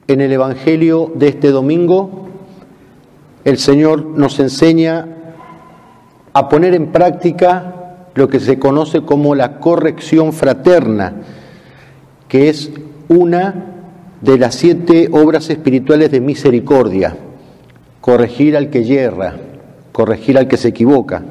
En el Evangelio de este domingo, el Señor nos enseña a poner en práctica lo que se conoce como la corrección fraterna, que es una de las 7 obras espirituales de misericordia: corregir al que yerra, corregir al que se equivoca.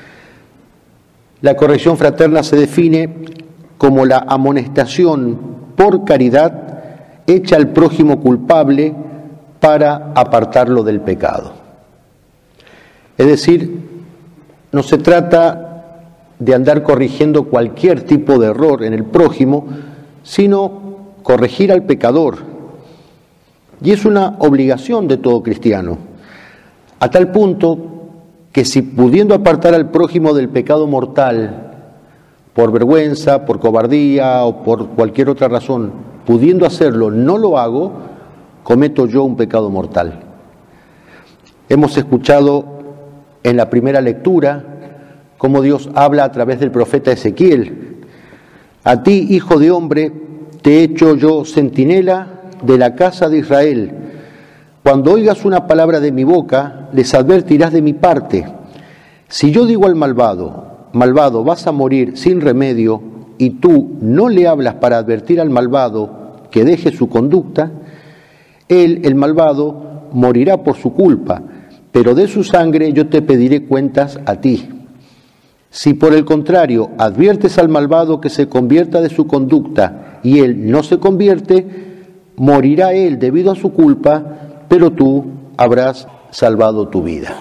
La corrección fraterna se define como la amonestación por caridad hecha al prójimo culpable para apartarlo del pecado. Es decir, no se trata de andar corrigiendo cualquier tipo de error en el prójimo, sino corregir al pecador. Y es una obligación de todo cristiano, a tal punto que si pudiendo apartar al prójimo del pecado mortal, por vergüenza, por cobardía o por cualquier otra razón, pudiendo hacerlo, no lo hago, cometo yo un pecado mortal. Hemos escuchado en la primera lectura cómo Dios habla a través del profeta Ezequiel: a ti, hijo de hombre, te he hecho yo centinela de la casa de Israel. Cuando oigas una palabra de mi boca, les advertirás de mi parte. Si yo digo al malvado, malvado, vas a morir sin remedio, y tú no le hablas para advertir al malvado que deje su conducta, él, el malvado, morirá por su culpa, pero de su sangre yo te pediré cuentas a ti. Si por el contrario adviertes al malvado que se convierta de su conducta y él no se convierte, morirá él debido a su culpa, pero tú habrás salvado tu vida.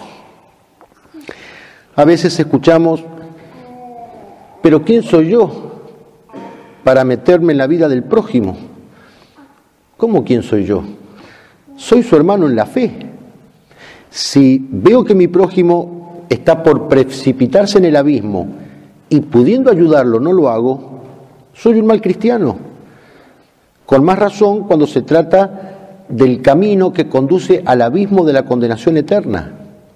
A veces escuchamos: ¿pero quién soy yo para meterme en la vida del prójimo? ¿Cómo quién soy yo? Soy su hermano en la fe. Si veo que mi prójimo está por precipitarse en el abismo y pudiendo ayudarlo no lo hago, soy un mal cristiano. Con más razón cuando se trata del camino que conduce al abismo de la condenación eterna.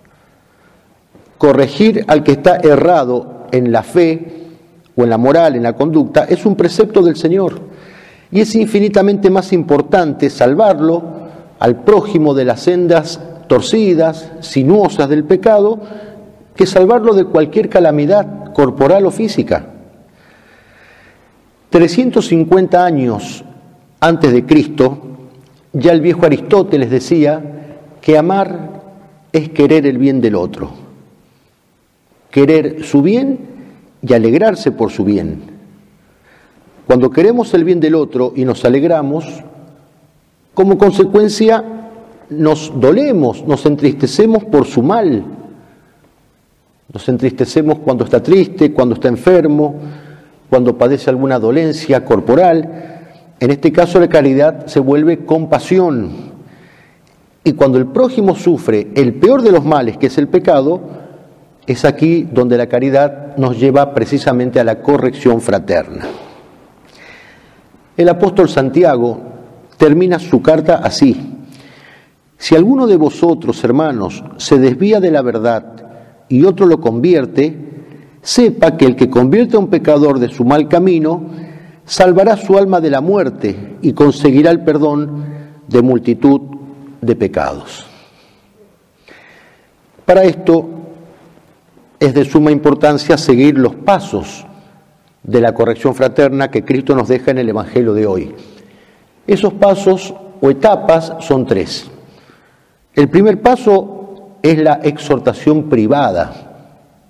Corregir al que está errado en la fe o en la moral, en la conducta, es un precepto del Señor. Y es infinitamente más importante salvarlo al prójimo de las sendas torcidas, sinuosas del pecado, que salvarlo de cualquier calamidad corporal o física. 350 años antes de Cristo, ya el viejo Aristóteles decía que amar es querer el bien del otro, querer su bien y alegrarse por su bien. Cuando queremos el bien del otro y nos alegramos, como consecuencia nos dolemos, nos entristecemos por su mal. Nos entristecemos cuando está triste, cuando está enfermo, cuando padece alguna dolencia corporal. En este caso la caridad se vuelve compasión. Y cuando el prójimo sufre el peor de los males, que es el pecado, es aquí donde la caridad nos lleva precisamente a la corrección fraterna. El apóstol Santiago termina su carta así: si alguno de vosotros, hermanos, se desvía de la verdad y otro lo convierte, sepa que el que convierte a un pecador de su mal camino salvará su alma de la muerte y conseguirá el perdón de multitud de pecados. Para esto es de suma importancia seguir los pasos de la corrección fraterna que Cristo nos deja en el Evangelio de hoy. Esos pasos o etapas son 3. El primer paso es la exhortación privada.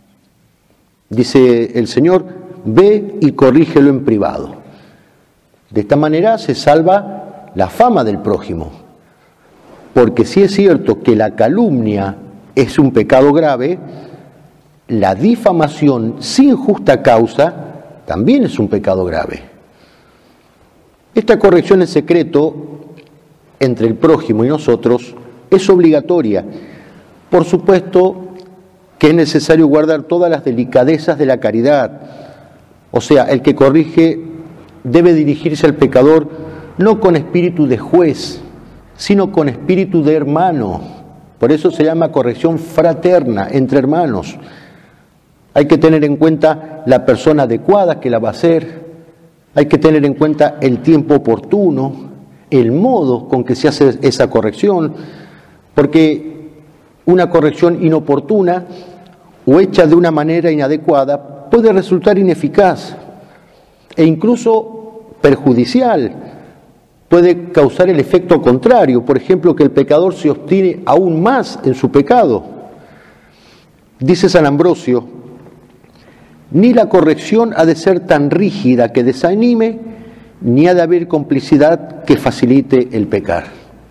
Dice el Señor: ve y corrígelo en privado. De esta manera se salva la fama del prójimo. Porque si es cierto que la calumnia es un pecado grave, la difamación sin justa causa también es un pecado grave. Esta corrección en secreto entre el prójimo y nosotros es obligatoria. Por supuesto que es necesario guardar todas las delicadezas de la caridad. O sea, el que corrige debe dirigirse al pecador no con espíritu de juez, sino con espíritu de hermano. Por eso se llama corrección fraterna, entre hermanos. Hay que tener en cuenta la persona adecuada que la va a hacer, hay que tener en cuenta el tiempo oportuno, el modo con que se hace esa corrección, porque una corrección inoportuna o hecha de una manera inadecuada puede resultar ineficaz e incluso perjudicial. Puede causar el efecto contrario, por ejemplo, que el pecador se obstine aún más en su pecado. Dice San Ambrosio: ni la corrección ha de ser tan rígida que desanime, ni ha de haber complicidad que facilite el pecar.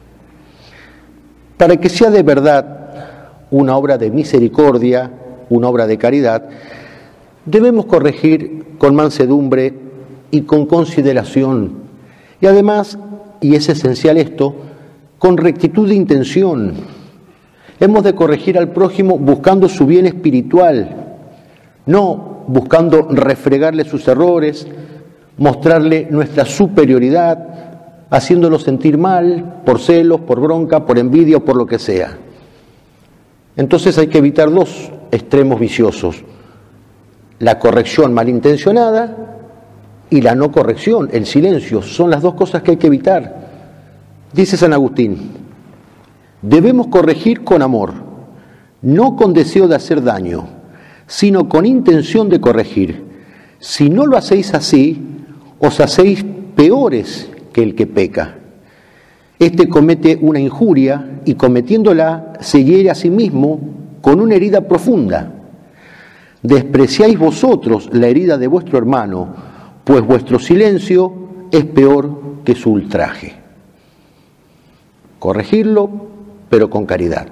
Para que sea de verdad una obra de misericordia, una obra de caridad, debemos corregir con mansedumbre y con consideración. Y además, y es esencial esto, con rectitud de intención. Hemos de corregir al prójimo buscando su bien espiritual, no buscando refregarle sus errores, mostrarle nuestra superioridad, haciéndolo sentir mal por celos, por bronca, por envidia o por lo que sea. Entonces hay que evitar dos extremos viciosos: la corrección malintencionada y la no corrección, el silencio. Son las dos cosas que hay que evitar. Dice San Agustín: debemos corregir con amor, no con deseo de hacer daño, sino con intención de corregir. Si no lo hacéis así, os hacéis peores que el que peca. Este comete una injuria y cometiéndola se hiere a sí mismo con una herida profunda. Despreciáis vosotros la herida de vuestro hermano, pues vuestro silencio es peor que su ultraje. Corregirlo, pero con caridad.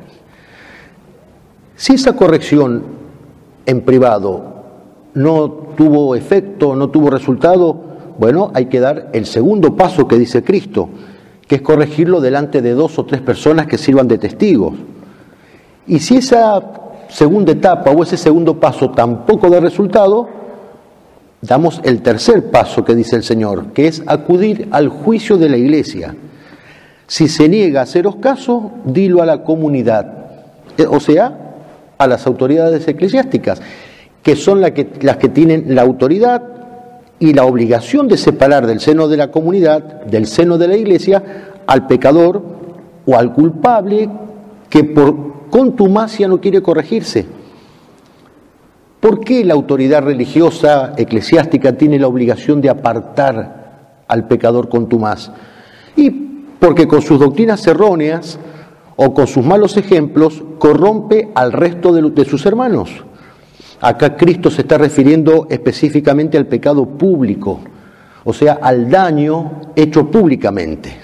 Si esa corrección en privado no tuvo efecto, no tuvo resultado, bueno, hay que dar el segundo paso que dice Cristo, que es corregirlo delante de 2 o 3 personas que sirvan de testigos. Y si esa segunda etapa o ese segundo paso tampoco da resultado, damos el tercer paso que dice el Señor, que es acudir al juicio de la Iglesia. Si se niega a haceros caso, dilo a la comunidad, o sea, a las autoridades eclesiásticas, que son las que tienen la autoridad y la obligación de separar del seno de la comunidad, del seno de la Iglesia, al pecador o al culpable que por contumacia no quiere corregirse. ¿Por qué la autoridad religiosa eclesiástica tiene la obligación de apartar al pecador contumaz? Y porque con sus doctrinas erróneas o con sus malos ejemplos corrompe al resto de sus hermanos. Acá Cristo se está refiriendo específicamente al pecado público, o sea, al daño hecho públicamente.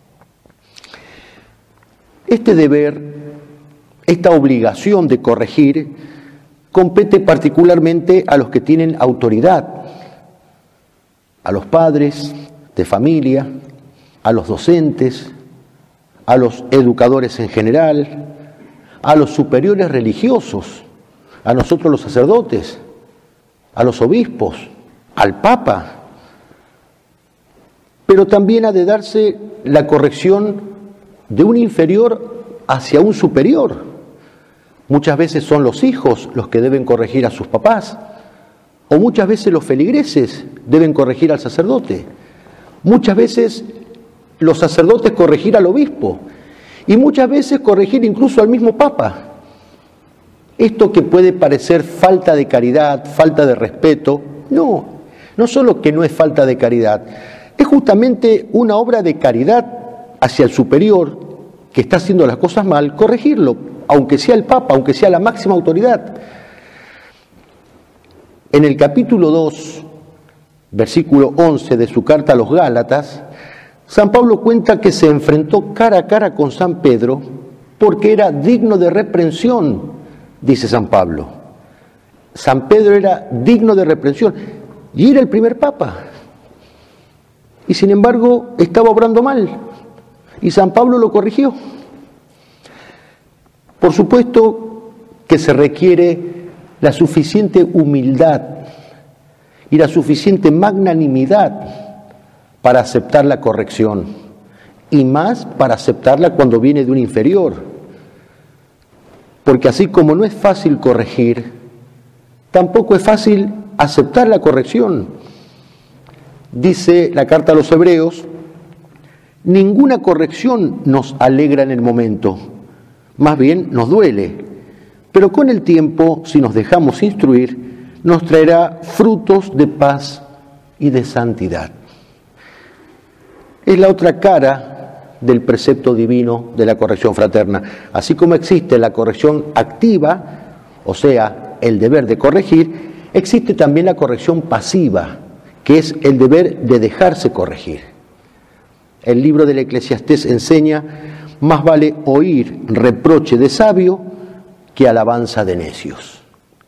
Este deber, esta obligación de corregir, compete particularmente a los que tienen autoridad, a los padres de familia, a los docentes, a los educadores en general, a los superiores religiosos, a nosotros los sacerdotes, a los obispos, al Papa. Pero también ha de darse la corrección de un inferior hacia un superior. Muchas veces son los hijos los que deben corregir a sus papás, o muchas veces los feligreses deben corregir al sacerdote, muchas veces los sacerdotes corregir al obispo, y muchas veces corregir incluso al mismo Papa. Esto que puede parecer falta de caridad, falta de respeto, no solo que no es falta de caridad, es justamente una obra de caridad hacia el superior que está haciendo las cosas mal, corregirlo, aunque sea el Papa, aunque sea la máxima autoridad. En el capítulo 2, versículo 11 de su carta a los Gálatas, San Pablo cuenta que se enfrentó cara a cara con San Pedro porque era digno de reprensión, dice San Pablo. San Pedro era digno de reprensión y era el primer Papa. Y sin embargo estaba obrando mal y San Pablo lo corrigió. Por supuesto que se requiere la suficiente humildad y la suficiente magnanimidad para aceptar la corrección, y más para aceptarla cuando viene de un inferior. Porque así como no es fácil corregir, tampoco es fácil aceptar la corrección. Dice la carta a los Hebreos Ninguna corrección nos alegra en el momento, más bien nos duele, pero con el tiempo, si nos dejamos instruir, nos traerá frutos de paz y de santidad. Es la otra cara del precepto divino de la corrección fraterna. Así como existe la corrección activa, o sea, el deber de corregir, existe también la corrección pasiva, que es el deber de dejarse corregir. El libro del Eclesiastés enseña: más vale oír reproche de sabio que alabanza de necios.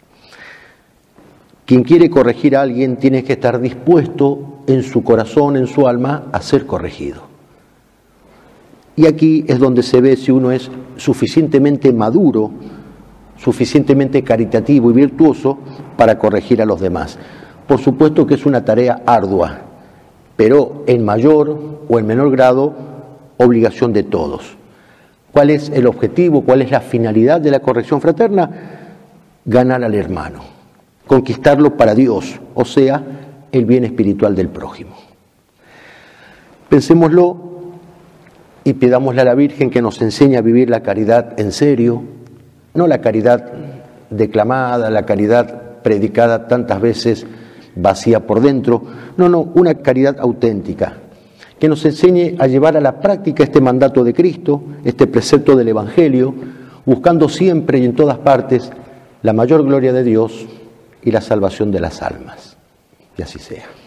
Quien quiere corregir a alguien tiene que estar dispuesto en su corazón, en su alma, a ser corregido. Y aquí es donde se ve si uno es suficientemente maduro, suficientemente caritativo y virtuoso para corregir a los demás. Por supuesto que es una tarea ardua, pero en mayor o en menor grado, obligación de todos. ¿Cuál es el objetivo? ¿Cuál es la finalidad de la corrección fraterna? Ganar al hermano, conquistarlo para Dios, o sea, el bien espiritual del prójimo. Pensémoslo y pidámosle a la Virgen que nos enseñe a vivir la caridad en serio, no la caridad declamada, la caridad predicada tantas veces vacía por dentro, no, una caridad auténtica, que nos enseñe a llevar a la práctica este mandato de Cristo, este precepto del Evangelio, buscando siempre y en todas partes la mayor gloria de Dios y la salvación de las almas. Y así sea.